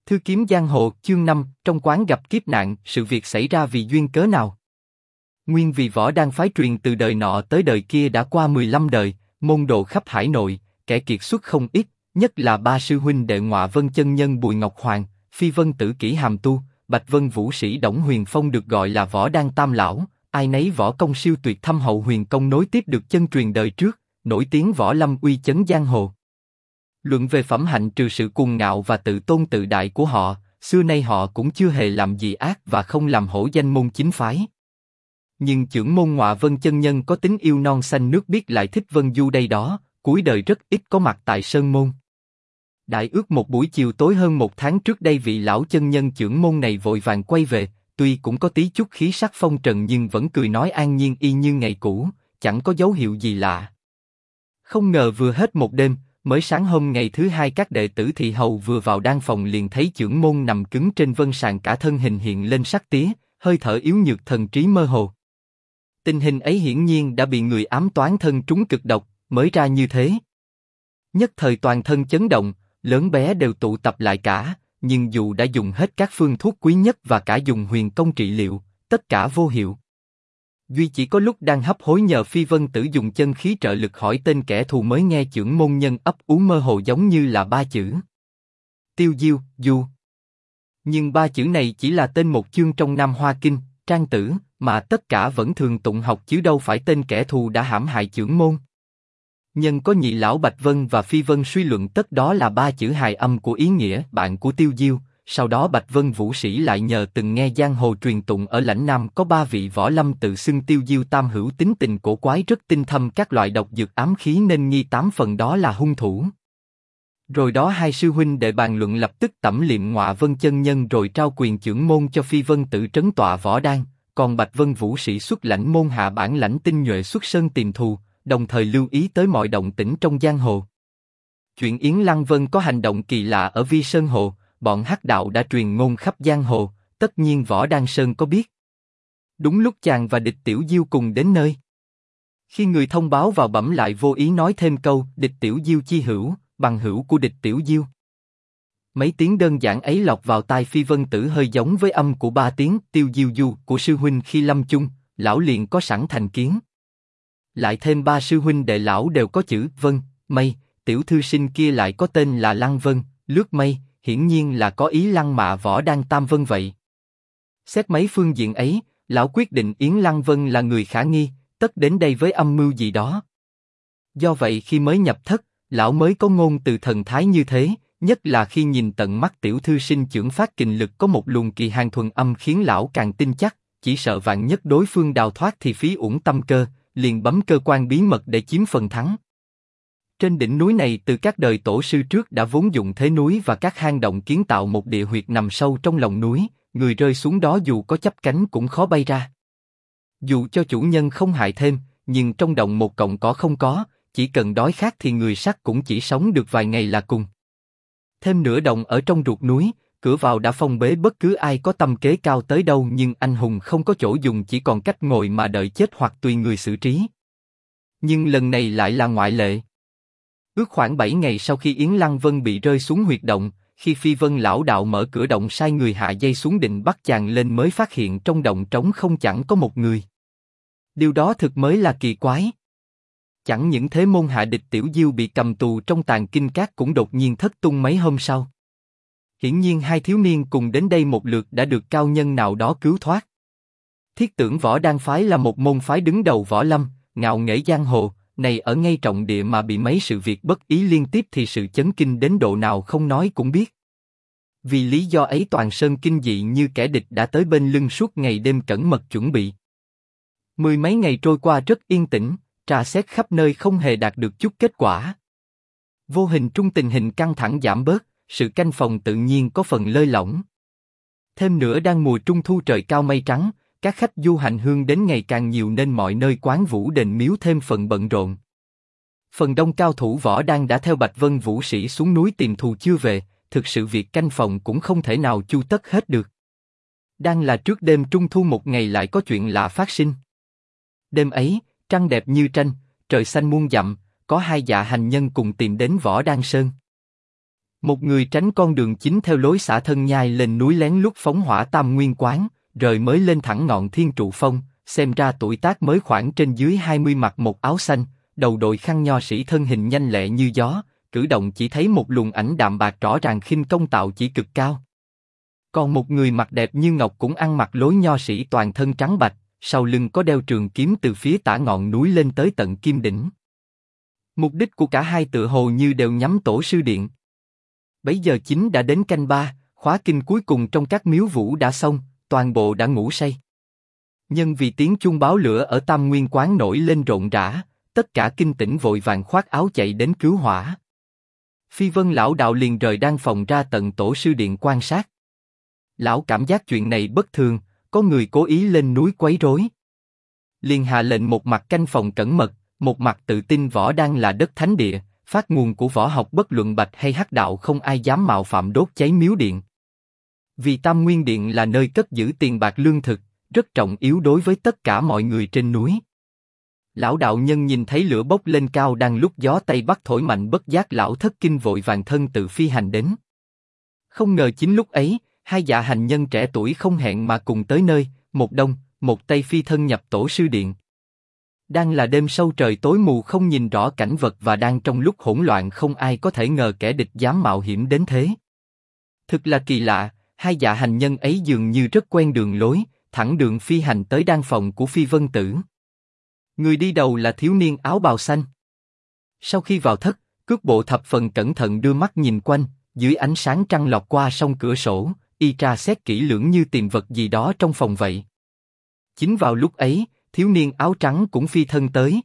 Thư kiếm giang hồ, chương 5, trong quán gặp kiếp nạn, sự việc xảy ra vì duyên cớ nào? Nguyên vì võ đan phái truyền từ đời nọ tới đời kia đã qua 15 đời, môn đồ khắp hải nội, kẻ kiệt xuất không ít, nhất là ba sư huynh đệ Ngọa Vân chân nhân Bùi Ngọc Hoàng, Phi Vân tử Kỷ Hàm Tu, Bạch Vân vũ sĩ Đổng Huyền Phong được gọi là võ đan tam lão, ai nấy võ công siêu tuyệt, thâm hậu huyền công nối tiếp được chân truyền đời trước, nổi tiếng võ lâm uy chấn giang hồ. Luận về phẩm hạnh, trừ sự cuồng ngạo và tự tôn tự đại của họ, xưa nay họ cũng chưa hề làm gì ác và không làm hổ danh môn chính phái. Nhưng chưởng môn Ngọa Vân chân nhân có tính yêu non xanh nước biếc, lại thích vân du đây đó, cuối đời rất ít có mặt tại sơn môn. Đại ước một buổi chiều tối hơn 1 tháng trước đây, vị lão chân nhân chưởng môn này vội vàng quay về, tuy cũng có tí chút khí sắc phong trần nhưng vẫn cười nói an nhiên y như ngày cũ, chẳng có dấu hiệu gì lạ. Không ngờ vừa hết một đêm, mới sáng hôm ngày thứ hai, các đệ tử thị hầu vừa vào đan phòng liền thấy chưởng môn nằm cứng trên vân sàn, cả thân hình hiện lên sắc tía, hơi thở yếu nhược, thần trí mơ hồ. Tình hình ấy hiển nhiên đã bị người ám toán thân trúng cực độc, mới ra như thế. Nhất thời toàn thân chấn động, lớn bé đều tụ tập lại cả, nhưng dù đã dùng hết các phương thuốc quý nhất và cả dùng huyền công trị liệu, tất cả vô hiệu. Duy chỉ có lúc đang hấp hối nhờ Phi Vân tử dùng chân khí trợ lực hỏi tên kẻ thù mới nghe chưởng môn nhân ấp úng mơ hồ giống như là 3 chữ: Tiêu Diêu, Du. Nhưng 3 chữ này chỉ là tên một chương trong Nam Hoa Kinh, Trang Tử, mà tất cả vẫn thường tụng học chứ đâu phải tên kẻ thù đã hãm hại chưởng môn. Nhân có nhị lão Bạch Vân và Phi Vân suy luận tất đó là 3 chữ hài âm của ý nghĩa bạn của Tiêu Diêu. Sau đó Bạch Vân vũ sĩ lại nhờ từng nghe giang hồ truyền tụng ở lãnh Nam có 3 vị võ lâm tự xưng Tiêu Diêu tam hữu, tính tình cổ quái, rất tinh thâm các loại độc dược ám khí, nên nghi 8 phần đó là hung thủ. Rồi đó hai sư huynh đệ bàn luận, lập tức tẩm liệm Ngọa Vân chân nhân rồi trao quyền chưởng môn cho Phi Vân tử trấn tọa võ đan, còn Bạch Vân vũ sĩ xuất lãnh môn hạ bản lãnh tinh nhuệ xuất sơn tìm thù, đồng thời lưu ý tới mọi động tĩnh trong giang hồ. Chuyện Yến Lăng Vân có hành động kỳ lạ ở Vi Sơn Hồ, bọn hắc đạo đã truyền ngôn khắp giang hồ, tất nhiên Võ Đan Sơn có biết. Đúng lúc chàng và Địch Tiểu Diêu cùng đến nơi, khi người thông báo vào bẩm lại vô ý nói thêm câu Địch Tiểu Diêu chi hữu, bằng hữu của Địch Tiểu Diêu. Mấy tiếng đơn giản ấy lọt vào tai Phi Vân tử hơi giống với âm của 3 tiếng Tiêu Diêu Du của sư huynh khi lâm chung, lão liền có sẵn thành kiến. Lại thêm 3 sư huynh đệ lão đều có chữ Vân, Mây, tiểu thư sinh kia lại có tên là Lăng Vân, lướt mây, hiển nhiên là có ý lăng mạ Võ Đan Tam Vân vậy. Xét mấy phương diện ấy, lão quyết định Yến Lăng Vân là người khả nghi, tất đến đây với âm mưu gì đó. Do vậy khi mới nhập thất, lão mới có ngôn từ thần thái như thế, nhất là khi nhìn tận mắt tiểu thư sinh chưởng phát kình lực có một luồng kỳ hàn thuần âm khiến lão càng tin chắc, chỉ sợ vạn nhất đối phương đào thoát thì phí uổng tâm cơ, liền bấm cơ quan bí mật để chiếm phần thắng. Trên đỉnh núi này từ các đời tổ sư trước đã vốn dụng thế núi và các hang động kiến tạo một địa huyệt nằm sâu trong lòng núi, người rơi xuống đó dù có chắp cánh cũng khó bay ra. Dù cho chủ nhân không hại thêm, nhưng trong động một cọng cỏ không có, chỉ cần đói khát thì người sắt cũng chỉ sống được vài ngày là cùng. Thêm nữa động ở trong ruột núi, cửa vào đã phong bế bất cứ ai có tâm kế cao tới đâu, nhưng anh hùng không có chỗ dùng, chỉ còn cách ngồi mà đợi chết hoặc tùy người xử trí. Nhưng lần này lại là ngoại lệ. Ước khoảng 7 ngày sau khi Yến Lăng Vân bị rơi xuống huyệt động, khi Phi Vân lão đạo mở cửa động sai người hạ dây xuống định bắt chàng lên mới phát hiện trong động trống không, chẳng có một người. Điều đó thực mới là kỳ quái. Chẳng những thế, môn hạ Địch Tiểu Diêu bị cầm tù trong tàng kinh các cũng đột nhiên thất tung mấy hôm sau. Hiển nhiên hai thiếu niên cùng đến đây một lượt đã được cao nhân nào đó cứu thoát. Thiết tưởng Võ Đan phái là một môn phái đứng đầu võ lâm, ngạo nghễ giang hồ, này ở ngay trọng địa mà bị mấy sự việc bất ý liên tiếp thì sự chấn kinh đến độ nào không nói cũng biết. Vì lý do ấy toàn sơn kinh dị như kẻ địch đã tới bên lưng suốt ngày đêm cẩn mật chuẩn bị. 10 mấy ngày trôi qua rất yên tĩnh, tra xét khắp nơi không hề đạt được chút kết quả. Vô hình trung tình hình căng thẳng giảm bớt, sự canh phòng tự nhiên có phần lơi lỏng. Thêm nữa đang mùa trung thu trời cao mây trắng, các khách du hành hương đến ngày càng nhiều nên mọi nơi quán vũ đền miếu thêm phần bận rộn. Phần đông cao thủ võ đan đã theo Bạch Vân vũ sĩ xuống núi tìm thù chưa về, thực sự việc canh phòng cũng không thể nào chu tất hết được. Đang là trước đêm trung thu một ngày lại có chuyện lạ phát sinh. Đêm ấy, trăng đẹp như tranh, trời xanh muôn dặm, có 2 dạ hành nhân cùng tìm đến Võ Đan Sơn. Một người tránh con đường chính theo lối xả thân nhai lên núi lén lút phóng hỏa Tam Nguyên Quán, rồi mới lên thẳng ngọn Thiên Trụ Phong, xem ra tuổi tác mới khoảng trên dưới 20, mặc một áo xanh, đầu đội khăn nho sĩ, thân hình nhanh lẹ như gió, cử động chỉ thấy một luồng ảnh đạm bạc rõ ràng, khinh công tạo chỉ cực cao. Còn một người mặt đẹp như ngọc cũng ăn mặc lối nho sĩ, toàn thân trắng bạch, sau lưng có đeo trường kiếm từ phía tả ngọn núi lên tới tận kim đỉnh. Mục đích của cả hai tựa hồ như đều nhắm Tổ sư điện. Bấy giờ chính đã đến canh 3, khóa kinh cuối cùng trong các miếu vũ đã xong, toàn bộ đã ngủ say. Nhưng vì tiếng chuông báo lửa ở Tam Nguyên Quán nổi lên rộn rã, tất cả kinh tỉnh vội vàng khoác áo chạy đến cứu hỏa. Phi Vân lão đạo liền rời đan phòng ra tận Tổ sư điện quan sát. Lão cảm giác chuyện này bất thường, có người cố ý lên núi quấy rối. Liền hạ lệnh một mặt canh phòng cẩn mật, một mặt tự tin võ đan là đất thánh địa, phát nguồn của võ học, bất luận bạch hay hắc đạo không ai dám mạo phạm đốt cháy miếu điện. Vì Tam Nguyên Điện là nơi cất giữ tiền bạc lương thực, rất trọng yếu đối với tất cả mọi người trên núi. Lão đạo nhân nhìn thấy lửa bốc lên cao đang lúc gió Tây Bắc thổi mạnh, bất giác lão thất kinh, vội vàng thân tự phi hành đến. Không ngờ chính lúc ấy, hai dạ hành nhân trẻ tuổi không hẹn mà cùng tới nơi, một đông, một tây phi thân nhập Tổ sư điện. Đang là đêm sâu, trời tối mù không nhìn rõ cảnh vật, và đang trong lúc hỗn loạn không ai có thể ngờ kẻ địch dám mạo hiểm đến thế. Thực là kỳ lạ, hai dạ hành nhân ấy dường như rất quen đường lối, thẳng đường phi hành tới đan phòng của Phi Vân Tử. Người đi đầu là thiếu niên áo bào xanh. Sau khi vào thất, cước bộ thập phần cẩn thận, đưa mắt nhìn quanh, dưới ánh sáng trăng lọt qua song cửa sổ, y tra xét kỹ lưỡng như tìm vật gì đó trong phòng vậy. Chính vào lúc ấy, thiếu niên áo trắng cũng phi thân tới.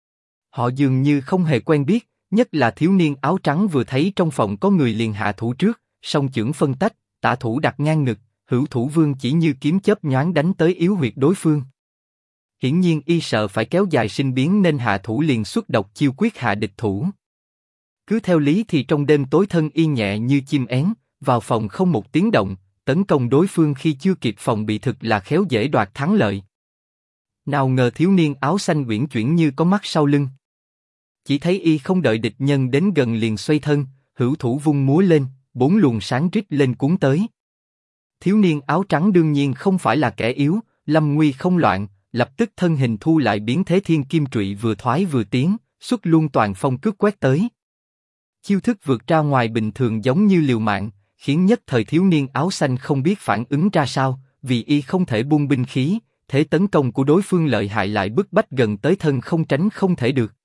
Họ dường như không hề quen biết, nhất là thiếu niên áo trắng vừa thấy trong phòng có người liền hạ thủ trước, song chưởng phân tách, tả thủ đặt ngang ngực, hữu thủ vương chỉ như kiếm chớp nhoáng đánh tới yếu huyệt đối phương. Hiển nhiên y sợ phải kéo dài sinh biến nên hạ thủ liền xuất độc chiêu quyết hạ địch thủ. Cứ theo lý thì trong đêm tối thân y nhẹ như chim én, vào phòng không một tiếng động, tấn công đối phương khi chưa kịp phòng bị, thực là khéo dễ đoạt thắng lợi. Nào ngờ thiếu niên áo xanh uyển chuyển như có mắt sau lưng. Chỉ thấy y không đợi địch nhân đến gần liền xoay thân, hữu thủ vung múa lên, 4 luồng sáng rít lên cuốn tới. Thiếu niên áo trắng đương nhiên không phải là kẻ yếu, lâm nguy không loạn, lập tức thân hình thu lại, biến thế thiên kim trụy vừa thoái vừa tiến, xuất luôn toàn phong cước quét tới. Chiêu thức vượt ra ngoài bình thường, giống như liều mạng, khiến nhất thời thiếu niên áo xanh không biết phản ứng ra sao, vì y không thể buông binh khí, thế tấn công của đối phương lợi hại lại bức bách gần tới thân, không tránh không thể được.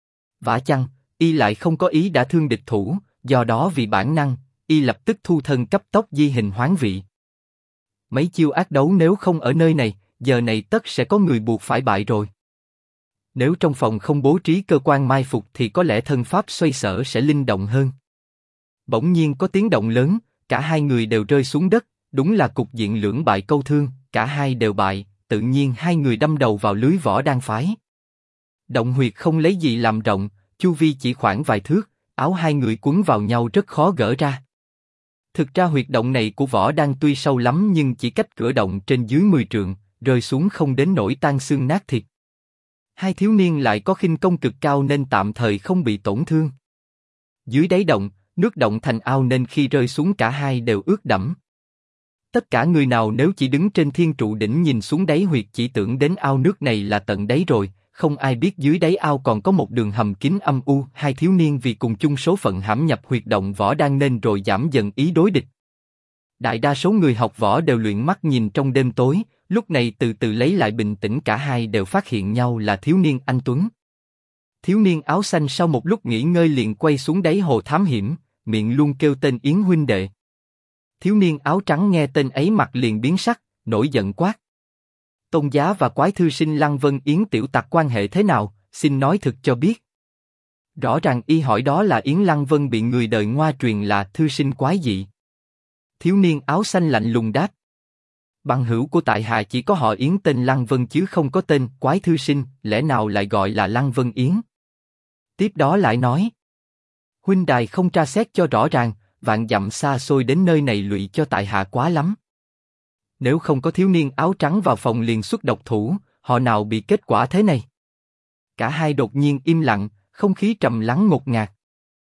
Vả chăng, y lại không có ý đã thương địch thủ, do đó vì bản năng, y lập tức thu thân cấp tốc di hình hoán vị. Mấy chiêu ác đấu nếu không ở nơi này, giờ này tất sẽ có người buộc phải bại rồi. Nếu trong phòng không bố trí cơ quan mai phục thì có lẽ thân pháp xoay sở sẽ linh động hơn. Bỗng nhiên có tiếng động lớn, cả hai người đều rơi xuống đất, đúng là cục diện lưỡng bại câu thương, cả hai đều bại, tự nhiên hai người đâm đầu vào lưới võ đan phái. Động huyệt không lấy gì làm rộng, chu vi chỉ khoảng vài thước, áo hai người quấn vào nhau rất khó gỡ ra. Thực ra huyệt động này của võ đan tuy sâu lắm nhưng chỉ cách cửa động trên dưới 10 trượng, rơi xuống không đến nỗi tan xương nát thịt. Hai thiếu niên lại có khinh công cực cao nên tạm thời không bị tổn thương. Dưới đáy động, nước động thành ao nên khi rơi xuống cả hai đều ướt đẫm. Tất cả người nào nếu chỉ đứng trên thiên trụ đỉnh nhìn xuống đáy huyệt chỉ tưởng đến ao nước này là tận đáy rồi, không ai biết dưới đáy ao còn có một đường hầm kín âm u. Hai thiếu niên vì cùng chung số phận hãm nhập huyệt động võ đan nên rồi giảm dần ý đối địch. Đại đa số người học võ đều luyện mắt nhìn trong đêm tối, lúc này từ từ lấy lại bình tĩnh, cả hai đều phát hiện nhau là thiếu niên anh tuấn. Thiếu niên áo xanh sau một lúc nghỉ ngơi liền quay xuống đáy hồ thám hiểm, miệng luôn kêu tên Yến huynh đệ. Thiếu niên áo trắng nghe tên ấy mặt liền biến sắc, nổi giận quát: Tôn giá và quái thư sinh Lăng Vân Yến tiểu tặc quan hệ thế nào, xin nói thực cho biết. Rõ ràng y hỏi đó là Yến Lăng Vân bị người đời ngoa truyền là thư sinh quái dị. Thiếu niên áo xanh lạnh lùng đáp: Bằng hữu của tại hạ chỉ có họ Yến tên Lăng Vân chứ không có tên quái thư sinh, lẽ nào lại gọi là Lăng Vân Yến? Tiếp đó lại nói: Huynh đài không tra xét cho rõ ràng, vạn dặm xa xôi đến nơi này lụy cho tại hạ quá lắm. Nếu không có thiếu niên áo trắng vào phòng liền xuất độc thủ, họ nào bị kết quả thế này? Cả hai đột nhiên im lặng, không khí trầm lắng ngột ngạt.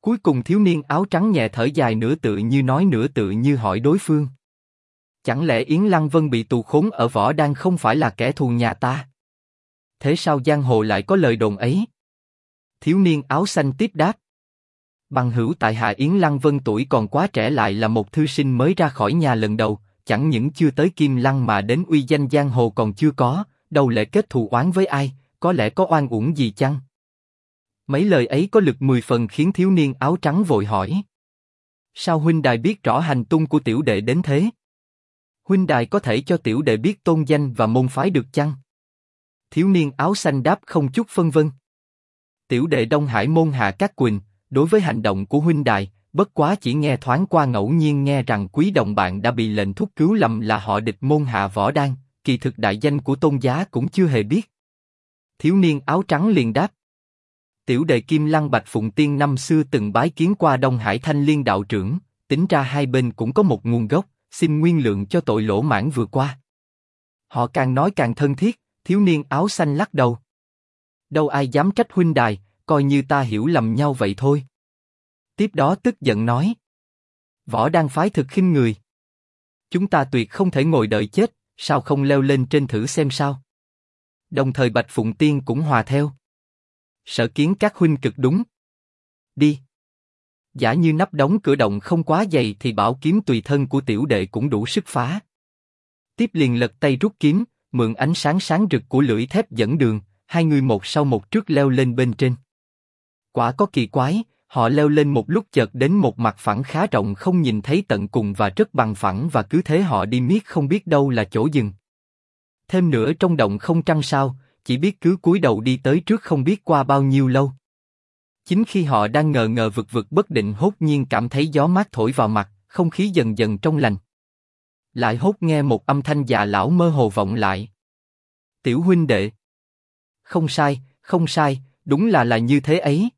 Cuối cùng thiếu niên áo trắng nhẹ thở dài, nửa tự như nói nửa tự như hỏi đối phương. Chẳng lẽ Yến Lăng Vân bị tù khốn ở Võ Đăng không phải là kẻ thù nhà ta? Thế sao giang hồ lại có lời đồn ấy? Thiếu niên áo xanh tiếp đáp. Bằng hữu tại hạ Yến Lăng Vân tuổi còn quá trẻ, lại là một thư sinh mới ra khỏi nhà lần đầu, chẳng những chưa tới Kim Lăng mà đến uy danh giang hồ còn chưa có, đâu lẽ kết thù oán với ai, có lẽ có oan uổng gì chăng? Mấy lời ấy có lực 10 phần khiến thiếu niên áo trắng vội hỏi. Sao huynh đài biết rõ hành tung của tiểu đệ đến thế? Huynh đài có thể cho tiểu đệ biết tôn danh và môn phái được chăng? Thiếu niên áo xanh đáp không chút phân vân. Tiểu đệ Đông Hải môn Hạ Cát Quỳnh, đối với hành động của huynh đài, bất quá chỉ nghe thoáng qua, ngẫu nhiên nghe rằng quý đồng bạn đã bị lệnh thúc cứu lầm là họ địch môn Hạ Võ Đan, kỳ thực đại danh của tôn giá cũng chưa hề biết. Thiếu niên áo trắng liền đáp. Tiểu đệ Kim Lăng Bạch Phụng Tiên năm xưa từng bái kiến qua Đông Hải Thanh Liên đạo trưởng, tính ra hai bên cũng có một nguồn gốc, xin nguyên lượng cho tội lỗ mãn vừa qua. Họ càng nói càng thân thiết, thiếu niên áo xanh lắc đầu. Đâu ai dám trách huynh đài, coi như ta hiểu lầm nhau vậy thôi. Tiếp đó tức giận nói. Võ Đăng phái thực khinh người. Chúng ta tuyệt không thể ngồi đợi chết, sao không leo lên trên thử xem sao? Đồng thời Bạch Phụng Tiên cũng hòa theo. Sở kiến các huynh cực đúng. Đi. Giả như nắp đóng cửa động không quá dày thì bảo kiếm tùy thân của tiểu đệ cũng đủ sức phá. Tiếp liền lật tay rút kiếm, mượn ánh sáng sáng rực của lưỡi thép dẫn đường, hai người một sau một trước leo lên bên trên. Quả có kỳ quái, họ leo lên một lúc chợt đến một mặt phẳng khá rộng không nhìn thấy tận cùng và rất bằng phẳng, và cứ thế họ đi miết không biết đâu là chỗ dừng. Thêm nữa trong động không trăng sao, chỉ biết cứ cúi đầu đi tới trước không biết qua bao nhiêu lâu. Chính khi họ đang ngờ ngờ vực vực bất định, hốt nhiên cảm thấy gió mát thổi vào mặt, không khí dần dần trong lành. Lại hốt nghe một âm thanh già lão mơ hồ vọng lại. Tiểu huynh đệ. Không sai, không sai, đúng là như thế ấy.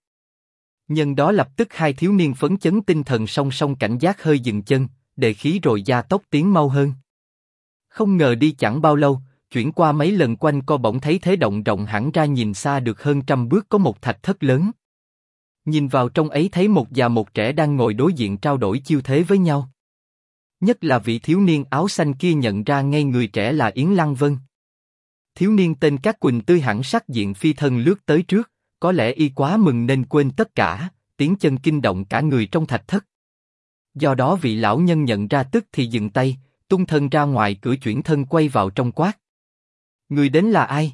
Nhân đó lập tức hai thiếu niên phấn chấn tinh thần song song cảnh giác hơi dừng chân, đề khí rồi gia tốc tiến mau hơn. Không ngờ đi chẳng bao lâu, chuyển qua mấy lần quanh co bỗng thấy thế động rộng hẳn ra, nhìn xa được hơn 100 bước có một thạch thất lớn. Nhìn vào trong ấy thấy một già một trẻ đang ngồi đối diện trao đổi chiêu thế với nhau. Nhất là vị thiếu niên áo xanh kia nhận ra ngay người trẻ là Yến Lăng Vân. Thiếu niên tên Cát Quỳnh tươi hẳn sắc diện phi thân lướt tới trước, có lẽ y quá mừng nên quên tất cả, tiếng chân kinh động cả người trong thạch thất. Do đó vị lão nhân nhận ra tức thì dừng tay, tung thân ra ngoài cửa, chuyển thân quay vào trong quát. Người đến là ai?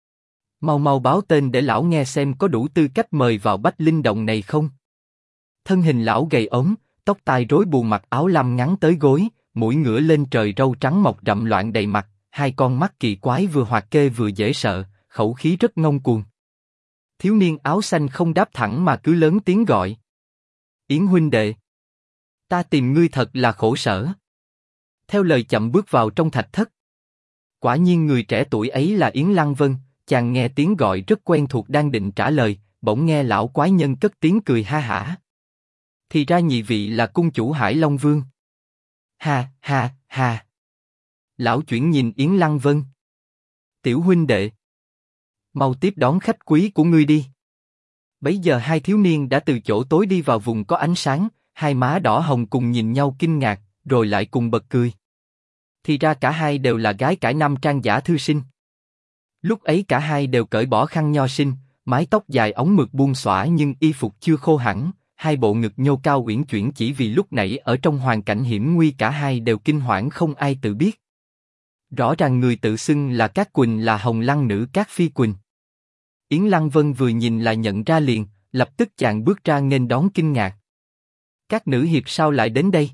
Mau mau báo tên để lão nghe xem có đủ tư cách mời vào Bách Linh Động này không? Thân hình lão gầy ốm, tóc tai rối bù, mặc áo lam ngắn tới gối, mũi ngửa lên trời, râu trắng mọc rậm loạn đầy mặt, hai con mắt kỳ quái vừa hoạt kê vừa dễ sợ, khẩu khí rất ngông cuồng. Thiếu niên áo xanh không đáp thẳng mà cứ lớn tiếng gọi. Yến huynh đệ. Ta tìm ngươi thật là khổ sở. Theo lời chậm bước vào trong thạch thất. Quả nhiên người trẻ tuổi ấy là Yến Lăng Vân, chàng nghe tiếng gọi rất quen thuộc, đang định trả lời, bỗng nghe lão quái nhân cất tiếng cười ha hả. Thì ra nhị vị là cung chủ Hải Long Vương. Ha ha ha. Lão chuyển nhìn Yến Lăng Vân. Tiểu huynh đệ. Mau tiếp đón khách quý của ngươi đi. Bấy giờ hai thiếu niên đã từ chỗ tối đi vào vùng có ánh sáng, hai má đỏ hồng cùng nhìn nhau kinh ngạc, rồi lại cùng bật cười. Thì ra cả hai đều là gái cải nam trang giả thư sinh. Lúc ấy cả hai đều cởi bỏ khăn nho sinh, mái tóc dài ống mượt buông xõa, nhưng y phục chưa khô hẳn, hai bộ ngực nhô cao uyển chuyển, chỉ vì lúc nãy ở trong hoàn cảnh hiểm nguy cả hai đều kinh hoảng không ai tự biết. Rõ ràng người tự xưng là Cát Quỳnh là Hồng Lăng nữ Cát Phi Quỳnh. Yến Lăng Vân vừa nhìn là nhận ra liền, lập tức chàng bước ra nghênh đón kinh ngạc. Các nữ hiệp sao lại đến đây?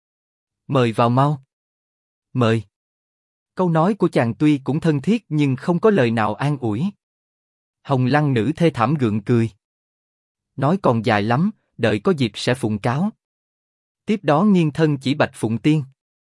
Mời vào mau. Mời. Câu nói của chàng tuy cũng thân thiết nhưng không có lời nào an ủi. Hồng Lăng nữ thê thảm gượng cười. Nói còn dài lắm, đợi có dịp sẽ phụng cáo. Tiếp đó nghiêng thân chỉ Bạch Phụng Tiên.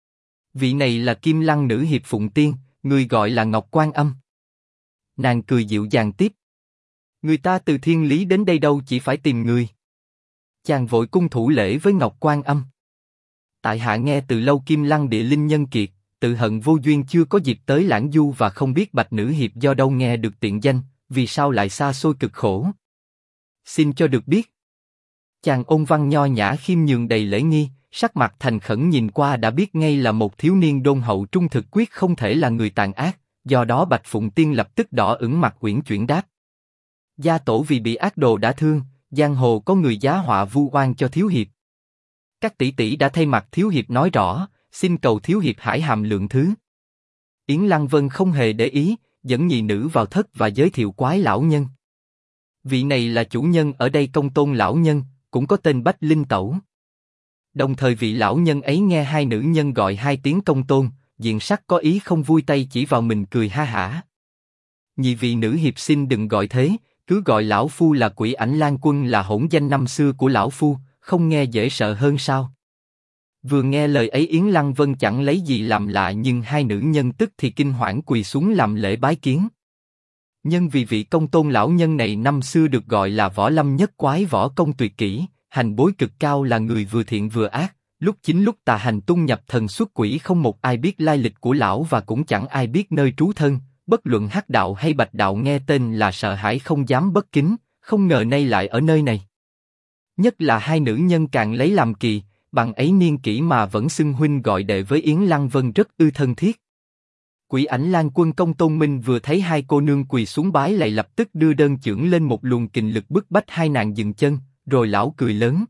Vị này là Kim Lăng nữ hiệp Phụng Tiên, người gọi là Ngọc Quan Âm. Nàng cười dịu dàng tiếp. Người ta từ thiên lý đến đây đâu chỉ phải tìm người. Chàng vội cung thủ lễ với Ngọc Quan Âm. Tại hạ nghe từ lâu Kim Lăng địa linh nhân kiệt, tự hận vô duyên chưa có dịp tới lãng du, và không biết Bạch nữ hiệp do đâu nghe được tiện danh, vì sao lại xa xôi cực khổ. Xin cho được biết. Chàng ôn văn nho nhã khiêm nhường đầy lễ nghi, sắc mặt thành khẩn nhìn qua đã biết ngay là một thiếu niên đôn hậu trung thực quyết không thể là người tàn ác, do đó Bạch Phụng Tiên lập tức đỏ ửng mặt uyển chuyển đáp. Gia tổ vì bị ác đồ đã thương, giang hồ có người giá họa vu oan cho thiếu hiệp. Các tỷ tỷ đã thay mặt thiếu hiệp nói rõ, xin cầu thiếu hiệp hải hàm lượng thứ. Yến Lăng Vân không hề để ý, dẫn nhị nữ vào thất và giới thiệu quái lão nhân. Vị này là chủ nhân ở đây Công Tôn lão nhân, cũng có tên Bách Linh Tẩu. Đồng thời vị lão nhân ấy nghe hai nữ nhân gọi hai tiếng Công Tôn, diện sắc có ý không vui tay chỉ vào mình cười ha hả. Nhị vị nữ hiệp xin đừng gọi thế, cứ gọi lão phu là Quỷ Ảnh Lan Quân là hỗn danh năm xưa của lão phu, không nghe dễ sợ hơn sao? Vừa nghe lời ấy Yến Lăng Vân chẳng lấy gì làm lạ nhưng hai nữ nhân tức thì kinh hoảng quỳ xuống làm lễ bái kiến. Nhân vì vị Công Tôn lão nhân này năm xưa được gọi là võ lâm nhất quái võ công tuyệt kỹ, hành bối cực cao là người vừa thiện vừa ác, lúc chính lúc tà hành tung nhập thần xuất quỷ không một ai biết lai lịch của lão và cũng chẳng ai biết nơi trú thân, bất luận hắc đạo hay bạch đạo nghe tên là sợ hãi không dám bất kính, không ngờ nay lại ở nơi này. Nhất là hai nữ nhân càng lấy làm kỳ, bằng ấy niên kỷ mà vẫn xưng huynh gọi đệ với Yến Lăng Vân rất ư thân thiết. Quỷ Ảnh Lan Quân Công Tôn Minh vừa thấy hai cô nương quỳ xuống bái lại lập tức đưa đơn chưởng lên một luồng kình lực bức bách hai nàng dừng chân, rồi lão cười lớn.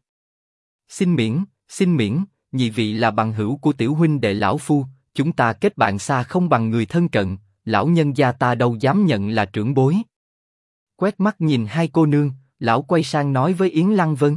Xin miễn, nhị vị là bằng hữu của tiểu huynh đệ lão phu, chúng ta kết bạn xa không bằng người thân cận, lão nhân gia ta đâu dám nhận là trưởng bối. Quét mắt nhìn hai cô nương, lão quay sang nói với Yến Lăng Vân.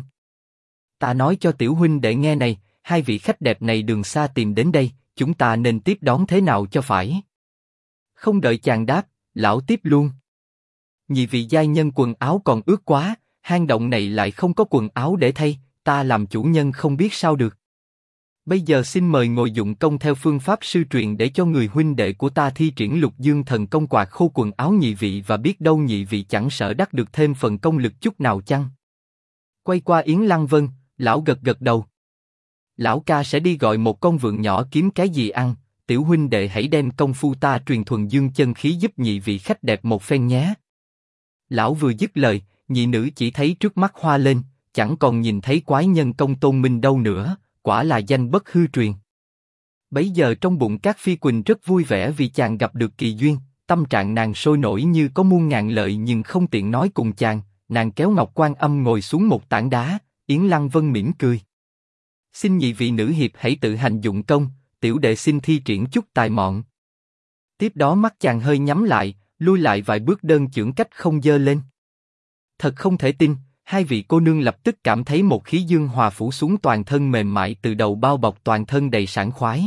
Ta nói cho tiểu huynh đệ nghe này, hai vị khách đẹp này đường xa tìm đến đây, chúng ta nên tiếp đón thế nào cho phải? Không đợi chàng đáp, lão tiếp luôn. Nhị vị giai nhân quần áo còn ướt quá, hang động này lại không có quần áo để thay, ta làm chủ nhân không biết sao được. Bây giờ xin mời ngồi dụng công theo phương pháp sư truyền để cho người huynh đệ của ta thi triển Lục Dương Thần Công quạt khô quần áo nhị vị và biết đâu nhị vị chẳng sợ đắc được thêm phần công lực chút nào chăng? Quay qua Yến Lăng Vân, lão gật gật đầu. Lão ca sẽ đi gọi một con vượn nhỏ kiếm cái gì ăn, tiểu huynh đệ hãy đem công phu ta truyền thuần dương chân khí giúp nhị vị khách đẹp một phen nhé. Lão vừa dứt lời, nhị nữ chỉ thấy trước mắt hoa lên, chẳng còn nhìn thấy quái nhân Công Tôn Minh đâu nữa, quả là danh bất hư truyền. Bấy giờ trong bụng Cát Phi Quỳnh rất vui vẻ vì chàng gặp được kỳ duyên, tâm trạng nàng sôi nổi như có muôn ngàn lợi nhưng không tiện nói cùng chàng, nàng kéo Ngọc Quan Âm ngồi xuống một tảng đá, Yến Lăng Vân mỉm cười. Xin nhị vị nữ hiệp hãy tự hành dụng công, tiểu đệ xin thi triển chút tài mọn. Tiếp đó mắt chàng hơi nhắm lại, lui lại vài bước đơn chưởng cách không giơ lên. Thật không thể tin, hai vị cô nương lập tức cảm thấy một khí dương hòa phủ xuống toàn thân mềm mại từ đầu bao bọc toàn thân đầy sảng khoái.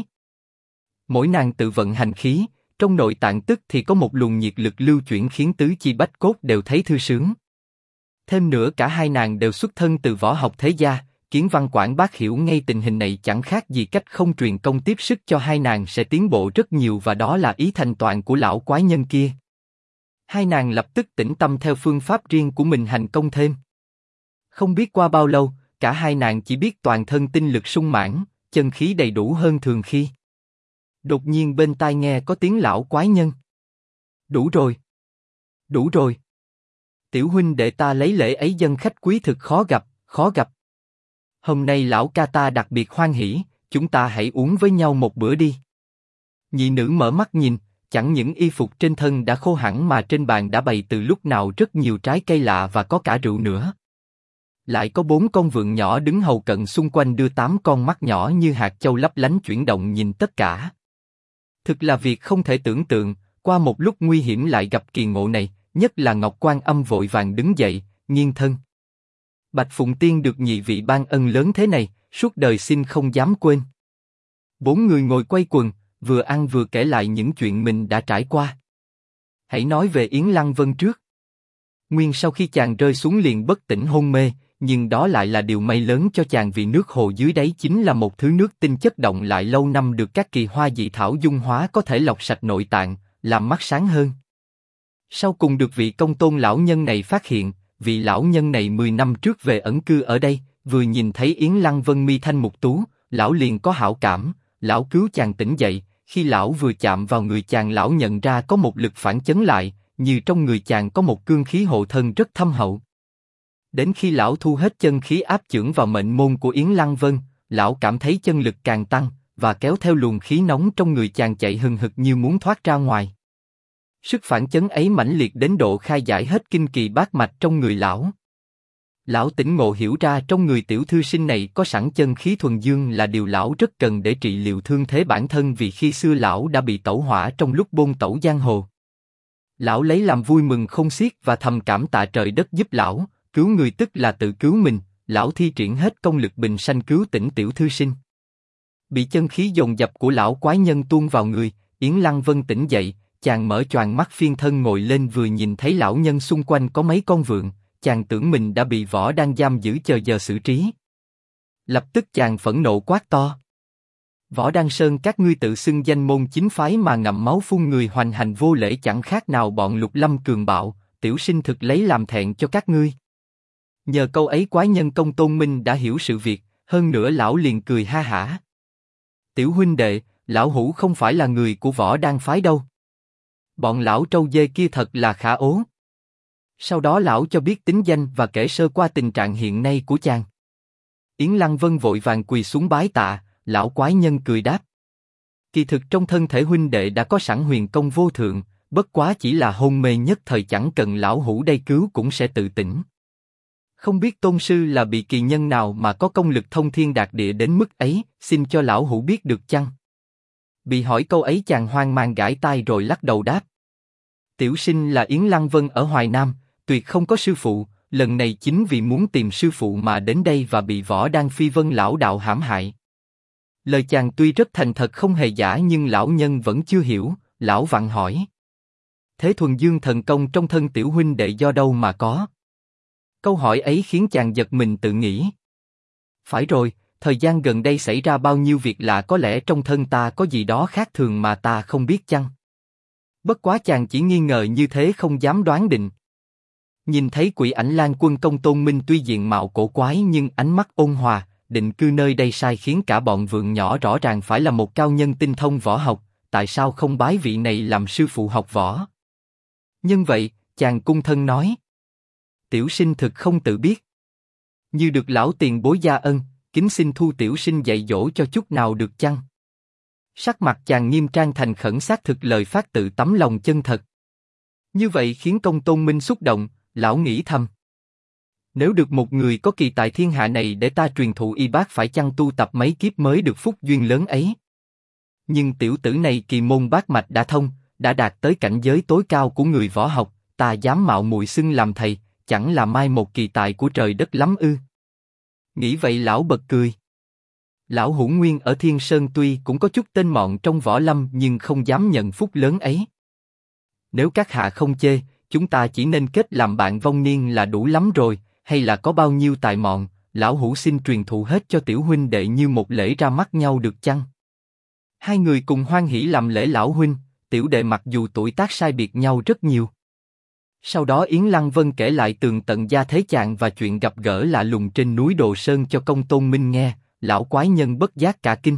Mỗi nàng tự vận hành khí, trong nội tạng tức thì có một luồng nhiệt lực lưu chuyển khiến tứ chi bách cốt đều thấy thư sướng. Thêm nữa cả hai nàng đều xuất thân từ võ học thế gia, Kiến Văn quảng bác hiểu ngay tình hình này chẳng khác gì cách không truyền công tiếp sức cho hai nàng sẽ tiến bộ rất nhiều và đó là ý thành toàn của lão quái nhân kia. Hai nàng lập tức tĩnh tâm theo phương pháp riêng của mình hành công thêm. Không biết qua bao lâu, cả hai nàng chỉ biết toàn thân tinh lực sung mãn, chân khí đầy đủ hơn thường khi. Đột nhiên bên tai nghe có tiếng lão quái nhân. Đủ rồi. Đủ rồi. Tiểu huynh đệ ta lấy lễ ấy dân khách quý thực khó gặp, khó gặp. Hôm nay lão ca ta đặc biệt hoan hỉ, chúng ta hãy uống với nhau một bữa đi. Nhị nữ mở mắt nhìn, chẳng những y phục trên thân đã khô hẳn mà trên bàn đã bày từ lúc nào rất nhiều trái cây lạ và có cả rượu nữa. Lại có 4 con vượn nhỏ đứng hầu cận xung quanh đưa 8 con mắt nhỏ như hạt châu lấp lánh chuyển động nhìn tất cả. Thực là việc không thể tưởng tượng, qua một lúc nguy hiểm lại gặp kỳ ngộ này, nhất là Ngọc Quan Âm vội vàng đứng dậy, nghiêng thân. Bạch Phụng Tiên được nhị vị ban ân lớn thế này, suốt đời xin không dám quên. 4 người ngồi quay quần, vừa ăn vừa kể lại những chuyện mình đã trải qua. Hãy nói về Yến Lăng Vân trước. Nguyên sau khi chàng rơi xuống liền bất tỉnh hôn mê, nhưng đó lại là điều may lớn cho chàng vì nước hồ dưới đáy chính là một thứ nước tinh chất động lại lâu năm được các kỳ hoa dị thảo dung hóa có thể lọc sạch nội tạng, làm mắt sáng hơn. Sau cùng được vị Công Tôn lão nhân này phát hiện, vị lão nhân này 10 năm trước về ẩn cư ở đây, vừa nhìn thấy Yến Lăng Vân mi thanh mục tú, lão liền có hảo cảm, lão cứu chàng tỉnh dậy, khi lão vừa chạm vào người chàng lão nhận ra có một lực phản chấn lại, như trong người chàng có một cương khí hộ thân rất thâm hậu. Đến khi lão thu hết chân khí áp chưởng vào mệnh môn của Yến Lăng Vân, lão cảm thấy chân lực càng tăng, và kéo theo luồng khí nóng trong người chàng chạy hừng hực như muốn thoát ra ngoài. Sức phản chấn ấy mãnh liệt đến độ khai giải hết kinh kỳ bát mạch trong người lão. Lão tỉnh ngộ hiểu ra trong người tiểu thư sinh này có sẵn chân khí thuần dương là điều lão rất cần để trị liệu thương thế bản thân, vì khi xưa lão đã bị tẩu hỏa trong lúc bôn tẩu giang hồ. Lão lấy làm vui mừng không xiết và thầm cảm tạ trời đất giúp lão, cứu người tức là tự cứu mình. Lão thi triển hết công lực bình sanh cứu tỉnh tiểu thư sinh. Bị chân khí dồn dập của lão quái nhân tuôn vào người, Yến Lăng Vân tỉnh dậy, chàng mở choàng mắt phiên thân ngồi lên, vừa nhìn thấy lão nhân xung quanh có mấy con vượn, chàng tưởng mình đã bị võ đang giam giữ chờ giờ xử trí. Lập tức chàng phẫn nộ quát to: Võ Đăng Sơn, các ngươi tự xưng danh môn chính phái mà ngậm máu phun người, hoành hành vô lễ, chẳng khác nào bọn Lục Lâm cường bạo, tiểu sinh thực lấy làm thẹn cho các ngươi. Nhờ câu ấy quái nhân Công Tôn Minh đã hiểu sự việc, hơn nữa lão liền cười ha hả. Tiểu huynh đệ, lão hủ không phải là người của Võ Đăng phái đâu. Bọn lão trâu dê kia thật là khả ố. Sau đó lão cho biết tính danh và kể sơ qua tình trạng hiện nay của chàng. Yến Lăng Vân vội vàng quỳ xuống bái tạ, lão quái nhân cười đáp: Kỳ thực trong thân thể huynh đệ đã có sẵn huyền công vô thượng, bất quá chỉ là hôn mê nhất thời, chẳng cần lão hủ đây cứu cũng sẽ tự tỉnh. Không biết tôn sư là bị kỳ nhân nào mà có công lực thông thiên đạt địa đến mức ấy, xin cho lão hủ biết được chăng? Bị hỏi câu ấy chàng hoang mang gãi tai rồi lắc đầu đáp: Tiểu sinh là Yến Lăng Vân ở Hoài Nam, tuyệt không có sư phụ, lần này chính vì muốn tìm sư phụ mà đến đây và bị Võ Đăng Phi Vân lão đạo hãm hại. Lời chàng tuy rất thành thật không hề giả, nhưng lão nhân vẫn chưa hiểu, lão vặn hỏi: Thế thuần dương thần công trong thân tiểu huynh đệ do đâu mà có? Câu hỏi ấy khiến chàng giật mình tự nghĩ. Phải rồi, thời gian gần đây xảy ra bao nhiêu việc lạ, có lẽ trong thân ta có gì đó khác thường mà ta không biết chăng? Bất quá chàng chỉ nghi ngờ như thế, không dám đoán định. Nhìn thấy Quỷ Ảnh Lang Quân Công Tôn Minh tuy diện mạo cổ quái nhưng ánh mắt ôn hòa, định cư nơi đây sai khiến cả bọn vượn nhỏ rõ ràng phải là một cao nhân tinh thông võ học, tại sao không bái vị này làm sư phụ học võ? Nhân vậy, chàng cung thân nói: Tiểu sinh thực không tự biết. Như được lão tiền bối gia ân, kính xin thu tiểu sinh dạy dỗ cho chút nào được chăng? Sắc mặt chàng nghiêm trang thành khẩn, xác thực lời phát tự tấm lòng chân thật. Như vậy khiến Công Tôn Minh xúc động, lão nghĩ thầm: Nếu được một người có kỳ tại thiên hạ này để ta truyền thụ y bác, phải chăng tu tập mấy kiếp mới được phúc duyên lớn ấy? Nhưng tiểu tử này kỳ môn bát mạch đã thông, đã đạt tới cảnh giới tối cao của người võ học, ta dám mạo muội xưng làm thầy, chẳng là mai một kỳ tài của trời đất lắm ư? Nghĩ vậy lão bật cười. Lão hủ nguyên ở Thiên Sơn tuy cũng có chút tên mọn trong võ lâm, nhưng không dám nhận phúc lớn ấy. Nếu các hạ không chê, chúng ta chỉ nên kết làm bạn vong niên là đủ lắm rồi, hay là có bao nhiêu tài mọn, lão hủ xin truyền thụ hết cho tiểu huynh đệ như một lễ ra mắt nhau được chăng? Hai người cùng hoan hỉ làm lễ lão huynh, tiểu đệ mặc dù tuổi tác sai biệt nhau rất nhiều. Sau đó Yến Lăng Vân kể lại tường tận gia thế chàng và chuyện gặp gỡ lạ lùng trên núi Đồ Sơn cho Công Tôn Minh nghe, lão quái nhân bất giác cả kinh.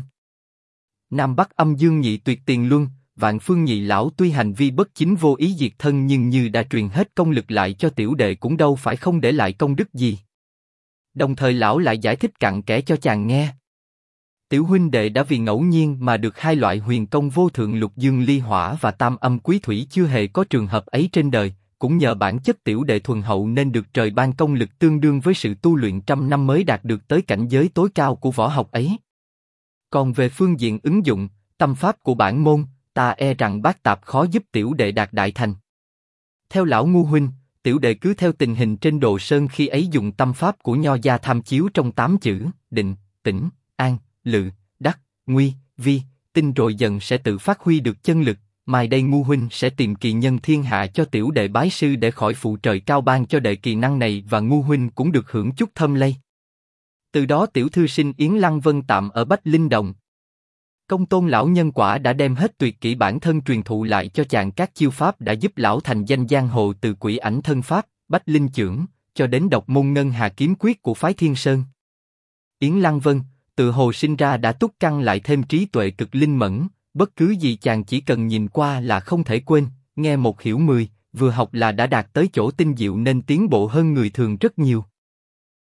Nam Bắc âm dương nhị tuyệt tiền luân, Vạn Phương Nhị lão tuy hành vi bất chính vô ý diệt thân, nhưng như đã truyền hết công lực lại cho tiểu đệ cũng đâu phải không để lại công đức gì. Đồng thời lão lại giải thích cặn kẽ cho chàng nghe. Tiểu huynh đệ đã vì ngẫu nhiên mà được hai loại huyền công vô thượng Lục Dương Ly Hỏa và Tam Âm Quý Thủy, chưa hề có trường hợp ấy trên đời. Cũng nhờ bản chất tiểu đệ thuần hậu nên được trời ban công lực tương đương với sự tu luyện trăm năm mới đạt được tới cảnh giới tối cao của võ học ấy. Còn về phương diện ứng dụng, tâm pháp của bản môn, ta e rằng bác tạp khó giúp tiểu đệ đạt đại thành. Theo lão ngu huynh, tiểu đệ cứ theo tình hình trên Đồ Sơn khi ấy dùng tâm pháp của Nho gia tham chiếu trong 8 chữ định, tĩnh, an, lự, đắc, nguy, vi, tinh, rồi dần sẽ tự phát huy được chân lực. Mai đây ngu huynh sẽ tìm kỳ nhân thiên hạ cho tiểu đệ bái sư để khỏi phụ trời cao ban cho đệ kỳ năng này, và ngu huynh cũng được hưởng chút thâm lây. Từ đó tiểu thư sinh Yến Lăng Vân tạm ở Bách Linh Động. Công Tôn lão nhân quả đã đem hết tuyệt kỹ bản thân truyền thụ lại cho chàng, các chiêu pháp đã giúp lão thành danh giang hồ, từ Quỷ Ảnh thân pháp, Bách Linh chưởng, cho đến độc môn Ngân Hà kiếm quyết của phái Thiên Sơn. Yến Lăng Vân, tự hồ sinh ra đã túc căn lại thêm trí tuệ cực linh mẫn. Bất cứ gì chàng chỉ cần nhìn qua là không thể quên, nghe một hiểu 10, vừa học là đã đạt tới chỗ tinh diệu nên tiến bộ hơn người thường rất nhiều.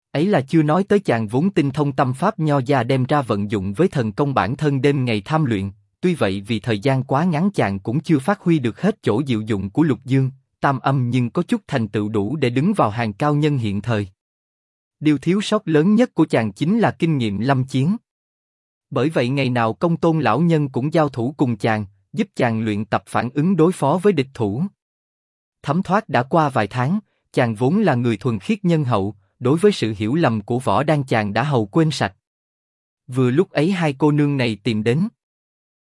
Ấy là chưa nói tới chàng vốn tinh thông tâm pháp nho gia đem ra vận dụng với thần công bản thân đêm ngày tham luyện, tuy vậy vì thời gian quá ngắn chàng cũng chưa phát huy được hết chỗ diệu dụng của Lục Dương, tam âm nhưng có chút thành tựu đủ để đứng vào hàng cao nhân hiện thời. Điều thiếu sót lớn nhất của chàng chính là kinh nghiệm lâm chiến. Bởi vậy ngày nào Công Tôn lão nhân cũng giao thủ cùng chàng, giúp chàng luyện tập phản ứng đối phó với địch thủ. Thấm thoát đã qua vài tháng, chàng vốn là người thuần khiết nhân hậu, đối với sự hiểu lầm của Võ Đan chàng đã hầu quên sạch. Vừa lúc ấy hai cô nương này tìm đến.